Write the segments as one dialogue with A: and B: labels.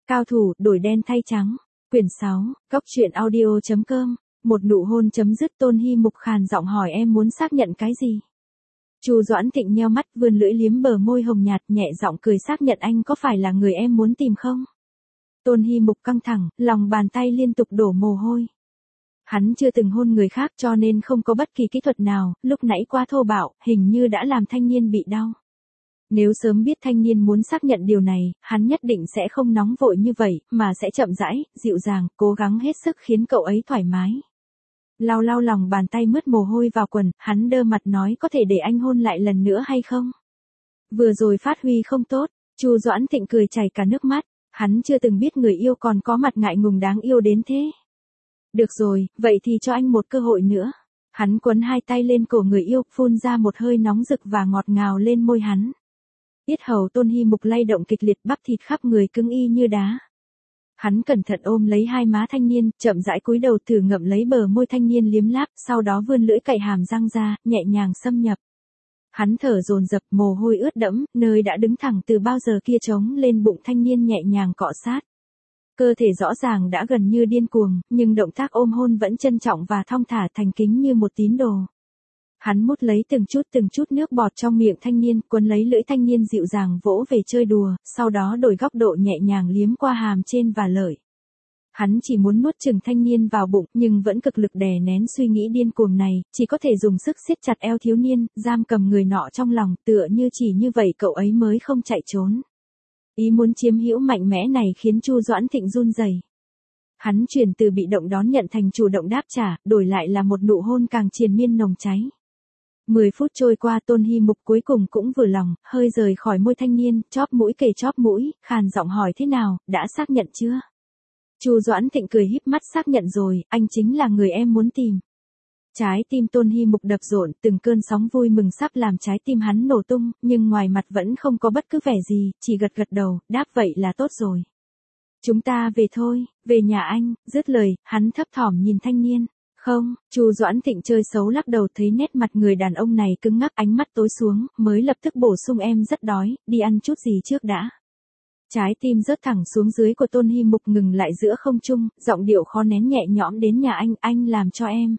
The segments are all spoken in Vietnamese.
A: Cao thủ, đổi đen thay trắng. Quyển 6, Cốc truyện audio.com. Một nụ hôn chấm dứt. Tôn Hy Mục khàn giọng hỏi em muốn xác nhận cái gì? Chu Doãn Thịnh nheo mắt vươn lưỡi liếm bờ môi hồng nhạt nhẹ giọng cười xác nhận anh có phải là người em muốn tìm không? Tôn Hy Mục căng thẳng, lòng bàn tay liên tục đổ mồ hôi. Hắn chưa từng hôn người khác cho nên không có bất kỳ kỹ thuật nào, lúc nãy quá thô bạo, hình như đã làm thanh niên bị đau. Nếu sớm biết thanh niên muốn xác nhận điều này, hắn nhất định sẽ không nóng vội như vậy, mà sẽ chậm rãi, dịu dàng, cố gắng hết sức khiến cậu ấy thoải mái. Lau lau lòng bàn tay mướt mồ hôi vào quần, hắn đơ mặt nói có thể để anh hôn lại lần nữa hay không? Vừa rồi phát huy không tốt, Chu Doãn Thịnh cười chảy cả nước mắt, hắn chưa từng biết người yêu còn có mặt ngại ngùng đáng yêu đến thế. Được rồi, vậy thì cho anh một cơ hội nữa. Hắn quấn hai tay lên cổ người yêu, phun ra một hơi nóng rực và ngọt ngào lên môi hắn. Yết hầu Tôn Hy Mục lay động kịch liệt, bắp thịt khắp người cứng y như đá. Hắn cẩn thận ôm lấy hai má thanh niên, chậm rãi cúi đầu thử ngậm lấy bờ môi thanh niên liếm láp, sau đó vươn lưỡi cạy hàm răng ra, nhẹ nhàng xâm nhập. Hắn thở dồn dập, mồ hôi ướt đẫm, nơi đã đứng thẳng từ bao giờ kia trống lên bụng thanh niên nhẹ nhàng cọ sát. Cơ thể rõ ràng đã gần như điên cuồng, nhưng động tác ôm hôn vẫn trân trọng và thong thả thành kính như một tín đồ. Hắn mút lấy từng chút nước bọt trong miệng thanh niên, quấn lấy lưỡi thanh niên dịu dàng vỗ về chơi đùa, sau đó đổi góc độ nhẹ nhàng liếm qua hàm trên và lợi. Hắn chỉ muốn nuốt chửng thanh niên vào bụng, nhưng vẫn cực lực đè nén suy nghĩ điên cuồng này, chỉ có thể dùng sức siết chặt eo thiếu niên, giam cầm người nọ trong lòng, tựa như chỉ như vậy cậu ấy mới không chạy trốn. Ý muốn chiếm hữu mạnh mẽ này khiến Chu Doãn Thịnh run rẩy. Hắn chuyển từ bị động đón nhận thành chủ động đáp trả, đổi lại là một nụ hôn càng triền miên nồng cháy. 10 phút trôi qua, Tôn Hy Mục cuối cùng cũng vừa lòng, hơi rời khỏi môi thanh niên, chóp mũi kề chóp mũi, khàn giọng hỏi thế nào, đã xác nhận chưa? Chu Doãn Thịnh cười híp mắt xác nhận rồi, anh chính là người em muốn tìm. Trái tim Tôn Hy Mục đập rộn, từng cơn sóng vui mừng sắp làm trái tim hắn nổ tung, nhưng ngoài mặt vẫn không có bất cứ vẻ gì, chỉ gật gật đầu, đáp vậy là tốt rồi. Chúng ta về thôi, về nhà anh, dứt lời, hắn thấp thỏm nhìn thanh niên. Không, Chu Doãn Thịnh chơi xấu lắc đầu thấy nét mặt người đàn ông này cứng ngắc ánh mắt tối xuống, mới lập tức bổ sung em rất đói, đi ăn chút gì trước đã. Trái tim rớt thẳng xuống dưới của Tôn Hy Mục ngừng lại giữa không trung, giọng điệu khó nén nhẹ nhõm đến nhà anh làm cho em.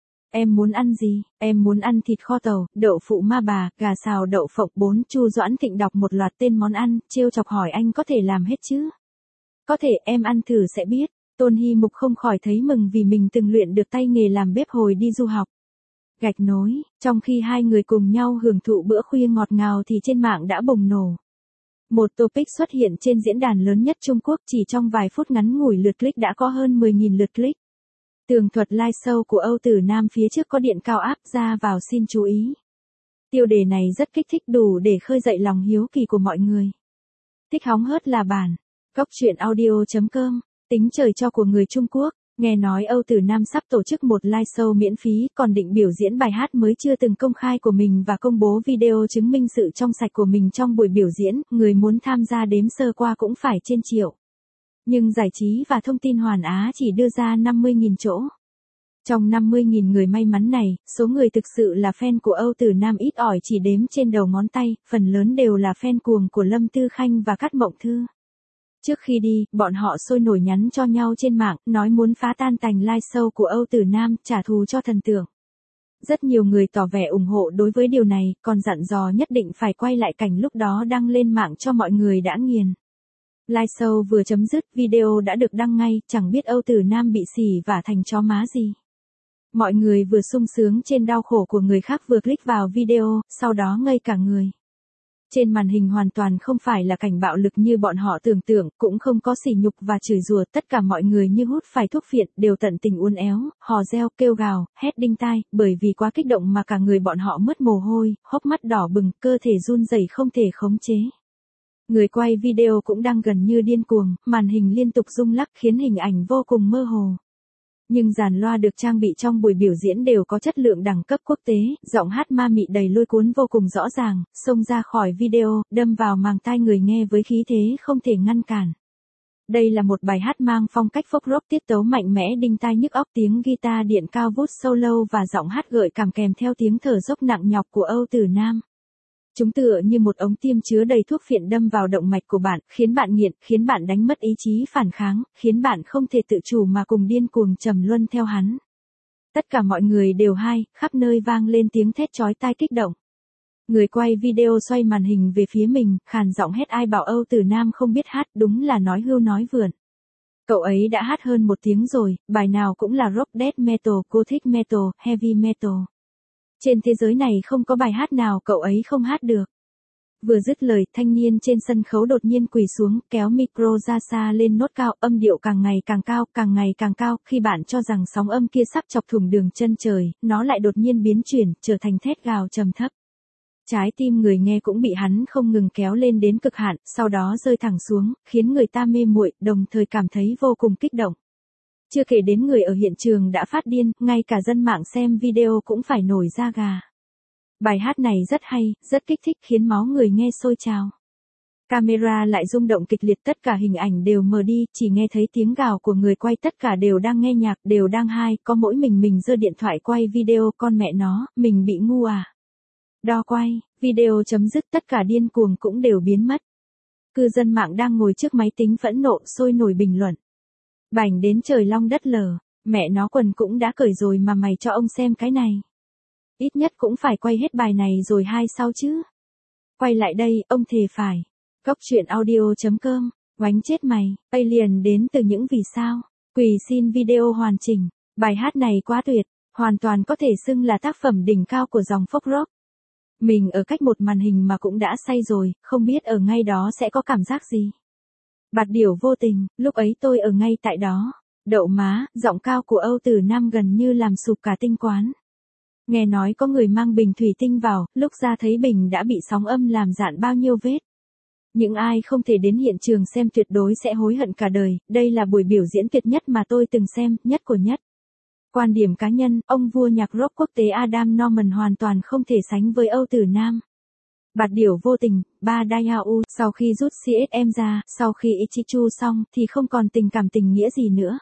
A: Em muốn ăn gì? Em muốn ăn thịt kho tàu, đậu phụ ma bà, gà xào đậu phộng 4. Chu Doãn Thịnh đọc một loạt tên món ăn, trêu chọc hỏi anh có thể làm hết chứ? Có thể, em ăn thử sẽ biết. Tôn Hy Mục không khỏi thấy mừng vì mình từng luyện được tay nghề làm bếp hồi đi du học. Gạch nối, trong khi hai người cùng nhau hưởng thụ bữa khuya ngọt ngào thì trên mạng đã bùng nổ. Một topic xuất hiện trên diễn đàn lớn nhất Trung Quốc chỉ trong vài phút ngắn ngủi lượt click đã có hơn 10.000 lượt click. Tường thuật live show của Âu Tử Nam phía trước có điện cao áp ra vào xin chú ý. Tiêu đề này rất kích thích đủ để khơi dậy lòng hiếu kỳ của mọi người. Thích hóng hớt là bản. Cốc truyện audio.com. Tính trời cho của người Trung Quốc. Nghe nói Âu Tử Nam sắp tổ chức một live show miễn phí còn định biểu diễn bài hát mới chưa từng công khai của mình và công bố video chứng minh sự trong sạch của mình trong buổi biểu diễn. Người muốn tham gia đếm sơ qua cũng phải trên triệu. Nhưng Giải trí và Thông tin Hoàn Á chỉ đưa ra 50.000 chỗ. Trong 50.000 người may mắn này, số người thực sự là fan của Âu Tử Nam ít ỏi chỉ đếm trên đầu ngón tay, phần lớn đều là fan cuồng của Lâm Tư Khanh và Cát Mộng Thư. Trước khi đi, bọn họ sôi nổi nhắn cho nhau trên mạng, nói muốn phá tan tành live show của Âu Tử Nam, trả thù cho thần tượng. Rất nhiều người tỏ vẻ ủng hộ đối với điều này, còn dặn dò nhất định phải quay lại cảnh lúc đó đăng lên mạng cho mọi người đã nghiền. Live show vừa chấm dứt, video đã được đăng ngay, chẳng biết Âu Tử Nam bị xỉ vả thành chó má gì. Mọi người vừa sung sướng trên đau khổ của người khác vừa click vào video, sau đó ngây cả người. Trên màn hình hoàn toàn không phải là cảnh bạo lực như bọn họ tưởng tượng, cũng không có sỉ nhục và chửi rủa, tất cả mọi người như hút phải thuốc phiện, đều tận tình uốn éo, hò reo, kêu gào, hét đinh tai, bởi vì quá kích động mà cả người bọn họ mướt mồ hôi, hốc mắt đỏ bừng, cơ thể run rẩy không thể khống chế. Người quay video cũng đang gần như điên cuồng, màn hình liên tục rung lắc khiến hình ảnh vô cùng mơ hồ. Nhưng dàn loa được trang bị trong buổi biểu diễn đều có chất lượng đẳng cấp quốc tế, giọng hát ma mị đầy lôi cuốn vô cùng rõ ràng, xông ra khỏi video, đâm vào màng tai người nghe với khí thế không thể ngăn cản. Đây là một bài hát mang phong cách folk rock tiết tấu mạnh mẽ đinh tai nhức óc, tiếng guitar điện cao vút solo và giọng hát gợi cảm kèm theo tiếng thở dốc nặng nhọc của Âu Tử Nam. Chúng tựa như một ống tiêm chứa đầy thuốc phiện đâm vào động mạch của bạn, khiến bạn nghiện, khiến bạn đánh mất ý chí phản kháng, khiến bạn không thể tự chủ mà cùng điên cuồng trầm luân theo hắn. Tất cả mọi người đều hay, khắp nơi vang lên tiếng thét chói tai kích động. Người quay video xoay màn hình về phía mình, khàn giọng hét ai bảo Âu Tử Nam không biết hát, đúng là nói hưu nói vượn. Cậu ấy đã hát hơn 1 tiếng rồi, bài nào cũng là rock, death metal, gothic metal, heavy metal. Trên thế giới này không có bài hát nào cậu ấy không hát được. Vừa dứt lời, thanh niên trên sân khấu đột nhiên quỳ xuống, kéo micro ra xa lên nốt cao, âm điệu càng ngày càng cao, càng ngày càng cao, khi bạn cho rằng sóng âm kia sắp chọc thủng đường chân trời, nó lại đột nhiên biến chuyển, trở thành thét gào trầm thấp. Trái tim người nghe cũng bị hắn không ngừng kéo lên đến cực hạn, sau đó rơi thẳng xuống, khiến người ta mê muội, đồng thời cảm thấy vô cùng kích động. Chưa kể đến người ở hiện trường đã phát điên, ngay cả dân mạng xem video cũng phải nổi da gà. Bài hát này rất hay, rất kích thích khiến máu người nghe sôi trào. Camera lại rung động kịch liệt, tất cả hình ảnh đều mờ đi, chỉ nghe thấy tiếng gào của người quay, tất cả đều đang nghe nhạc, đều đang high, có mỗi mình giơ điện thoại quay video, con mẹ nó, mình bị ngu à. Đo quay, video chấm dứt, tất cả điên cuồng cũng đều biến mất. Cư dân mạng đang ngồi trước máy tính phẫn nộ sôi nổi bình luận. Bảnh đến trời long đất lở, mẹ nó quần cũng đã cởi rồi mà mày cho ông xem cái này. Ít nhất cũng phải quay hết bài này rồi hay sau chứ. Quay lại đây, ông thề phải. Góc truyện audio.com, oánh chết mày, Alien đến từ những vì sao. Quỳ xin video hoàn chỉnh, bài hát này quá tuyệt, hoàn toàn có thể xưng là tác phẩm đỉnh cao của dòng folk rock. Mình ở cách một màn hình mà cũng đã say rồi, không biết ở ngay đó sẽ có cảm giác gì. Bạt điểu vô tình, lúc ấy tôi ở ngay tại đó. Đậu má, giọng cao của Âu Tử Nam gần như làm sụp cả tinh quán. Nghe nói có người mang bình thủy tinh vào, lúc ra thấy bình đã bị sóng âm làm rạn bao nhiêu vết. Những ai không thể đến hiện trường xem tuyệt đối sẽ hối hận cả đời, đây là buổi biểu diễn tuyệt nhất mà tôi từng xem, nhất của nhất. Quan điểm cá nhân, ông vua nhạc rock quốc tế Adam Norman hoàn toàn không thể sánh với Âu Tử Nam. Bạt điểu vô tình, ba Dayau, sau khi rút CSM ra, sau khi Ichichu xong, thì không còn tình cảm tình nghĩa gì nữa.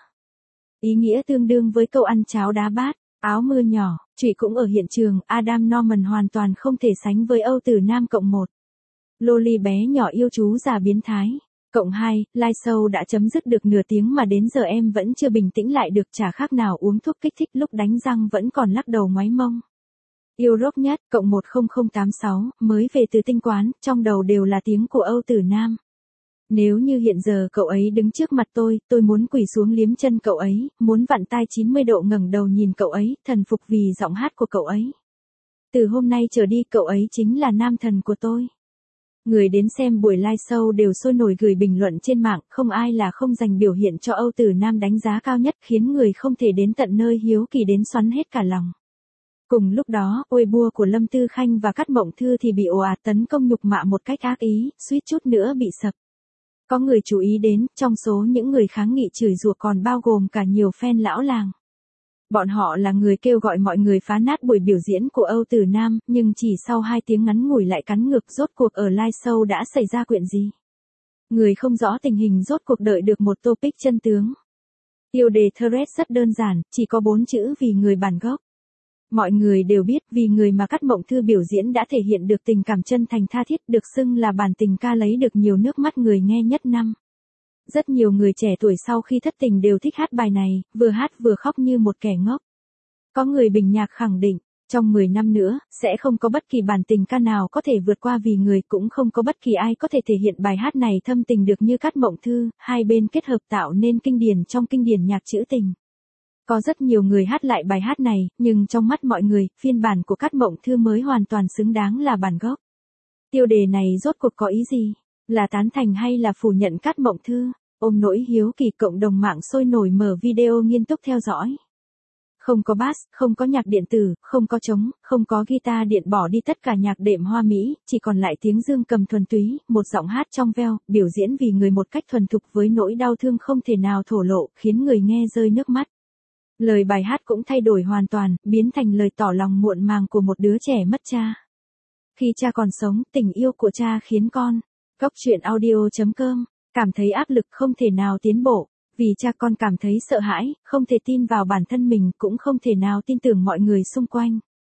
A: Ý nghĩa tương đương với câu ăn cháo đá bát, áo mưa nhỏ, Trụy cũng ở hiện trường, Adam Norman hoàn toàn không thể sánh với Âu Tử Nam cộng 1. Loli bé nhỏ yêu chú già biến thái. Cộng 2, live show đã chấm dứt được nửa tiếng mà đến giờ em vẫn chưa bình tĩnh lại được, chả khác nào uống thuốc kích thích, lúc đánh răng vẫn còn lắc đầu ngoáy mông. Yêu rock nhất, cộng 10086, mới về từ tinh quán, trong đầu đều là tiếng của Âu Tử Nam. Nếu như hiện giờ cậu ấy đứng trước mặt tôi muốn quỳ xuống liếm chân cậu ấy, muốn vặn tai 90 độ ngẩng đầu nhìn cậu ấy, thần phục vì giọng hát của cậu ấy. Từ hôm nay trở đi cậu ấy chính là nam thần của tôi. Người đến xem buổi live show đều sôi nổi gửi bình luận trên mạng, không ai là không dành biểu hiện cho Âu Tử Nam đánh giá cao nhất, khiến người không thể đến tận nơi hiếu kỳ đến xoắn hết cả lòng. Cùng lúc đó, ôi bua của Lâm Tư Khanh và Cát Mộng Thư thì bị ồ ạt tấn công nhục mạ một cách ác ý, suýt chút nữa bị sập. Có người chú ý đến, trong số những người kháng nghị chửi rủa còn bao gồm cả nhiều fan lão làng. Bọn họ là người kêu gọi mọi người phá nát buổi biểu diễn của Âu Tử Nam, nhưng chỉ sau 2 tiếng ngắn ngủi lại cắn ngược, rốt cuộc ở live show đã xảy ra chuyện gì. Người không rõ tình hình rốt cuộc đợi được một topic chân tướng. Tiêu đề thread rất đơn giản, chỉ có 4 chữ vì người bản gốc. Mọi người đều biết vì người mà Cát Mộng Thư biểu diễn đã thể hiện được tình cảm chân thành tha thiết, được xưng là bản tình ca lấy được nhiều nước mắt người nghe nhất năm. Rất nhiều người trẻ tuổi sau khi thất tình đều thích hát bài này, vừa hát vừa khóc như một kẻ ngốc. Có người bình nhạc khẳng định, trong 10 năm nữa, sẽ không có bất kỳ bản tình ca nào có thể vượt qua vì người, cũng không có bất kỳ ai có thể thể hiện bài hát này thâm tình được như Cát Mộng Thư, hai bên kết hợp tạo nên kinh điển trong kinh điển nhạc trữ tình. Có rất nhiều người hát lại bài hát này, nhưng trong mắt mọi người, phiên bản của Cát Mộng Thư mới hoàn toàn xứng đáng là bản gốc. Tiêu đề này rốt cuộc có ý gì? Là tán thành hay là phủ nhận Cát Mộng Thư? Ôm nỗi hiếu kỳ, cộng đồng mạng sôi nổi mở video nghiêm túc theo dõi. Không có bass, không có nhạc điện tử, không có trống, không có guitar điện, bỏ đi tất cả nhạc đệm hoa mỹ, chỉ còn lại tiếng dương cầm thuần túy, một giọng hát trong veo, biểu diễn vì người một cách thuần thục với nỗi đau thương không thể nào thổ lộ, khiến người nghe rơi nước mắt. Lời bài hát cũng thay đổi hoàn toàn, biến thành lời tỏ lòng muộn màng của một đứa trẻ mất cha. Khi cha còn sống, tình yêu của cha khiến con. Góc truyện audio.com, cảm thấy áp lực không thể nào tiến bộ. Vì cha con cảm thấy sợ hãi, không thể tin vào bản thân mình, cũng không thể nào tin tưởng mọi người xung quanh.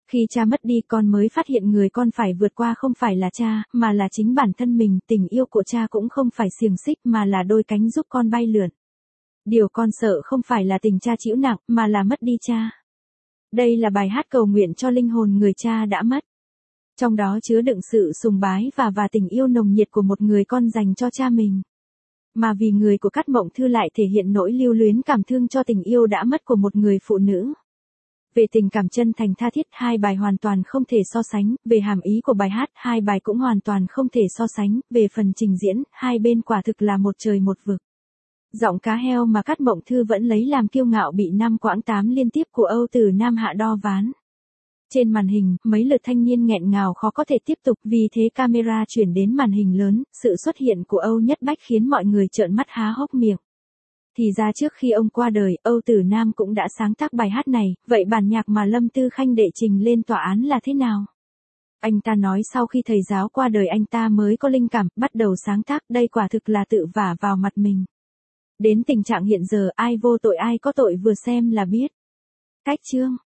A: Khi cha mất đi con mới phát hiện người con phải vượt qua không phải là cha, mà là chính bản thân mình, tình yêu của cha cũng không phải xiềng xích mà là đôi cánh giúp con bay lượn. Điều con sợ không phải là tình cha chịu nặng, mà là mất đi cha. Đây là bài hát cầu nguyện cho linh hồn người cha đã mất. Trong đó chứa đựng sự sùng bái và tình yêu nồng nhiệt của một người con dành cho cha mình. Mà vì người của Cát Mộng Thư lại thể hiện nỗi lưu luyến cảm thương cho tình yêu đã mất của một người phụ nữ. Về tình cảm chân thành tha thiết, hai bài hoàn toàn không thể so sánh, về hàm ý của bài hát, hai bài cũng hoàn toàn không thể so sánh, về phần trình diễn, hai bên quả thực là một trời một vực. Giọng cá heo mà Cát Mộng Thư vẫn lấy làm kiêu ngạo bị 5 quãng 8 liên tiếp của Âu Tử Nam hạ đo ván. Trên màn hình, mấy lượt thanh niên nghẹn ngào khó có thể tiếp tục, vì thế camera chuyển đến màn hình lớn, sự xuất hiện của Âu Nhất Bách khiến mọi người trợn mắt há hốc miệng. Thì ra trước khi ông qua đời, Âu Tử Nam cũng đã sáng tác bài hát này, vậy bản nhạc mà Lâm Tư Khanh đệ trình lên tòa án là thế nào? Anh ta nói sau khi thầy giáo qua đời anh ta mới có linh cảm, bắt đầu sáng tác, đây quả thực là tự vả vào mặt mình. Đến tình trạng hiện giờ ai vô tội ai có tội vừa xem là biết. Cách chương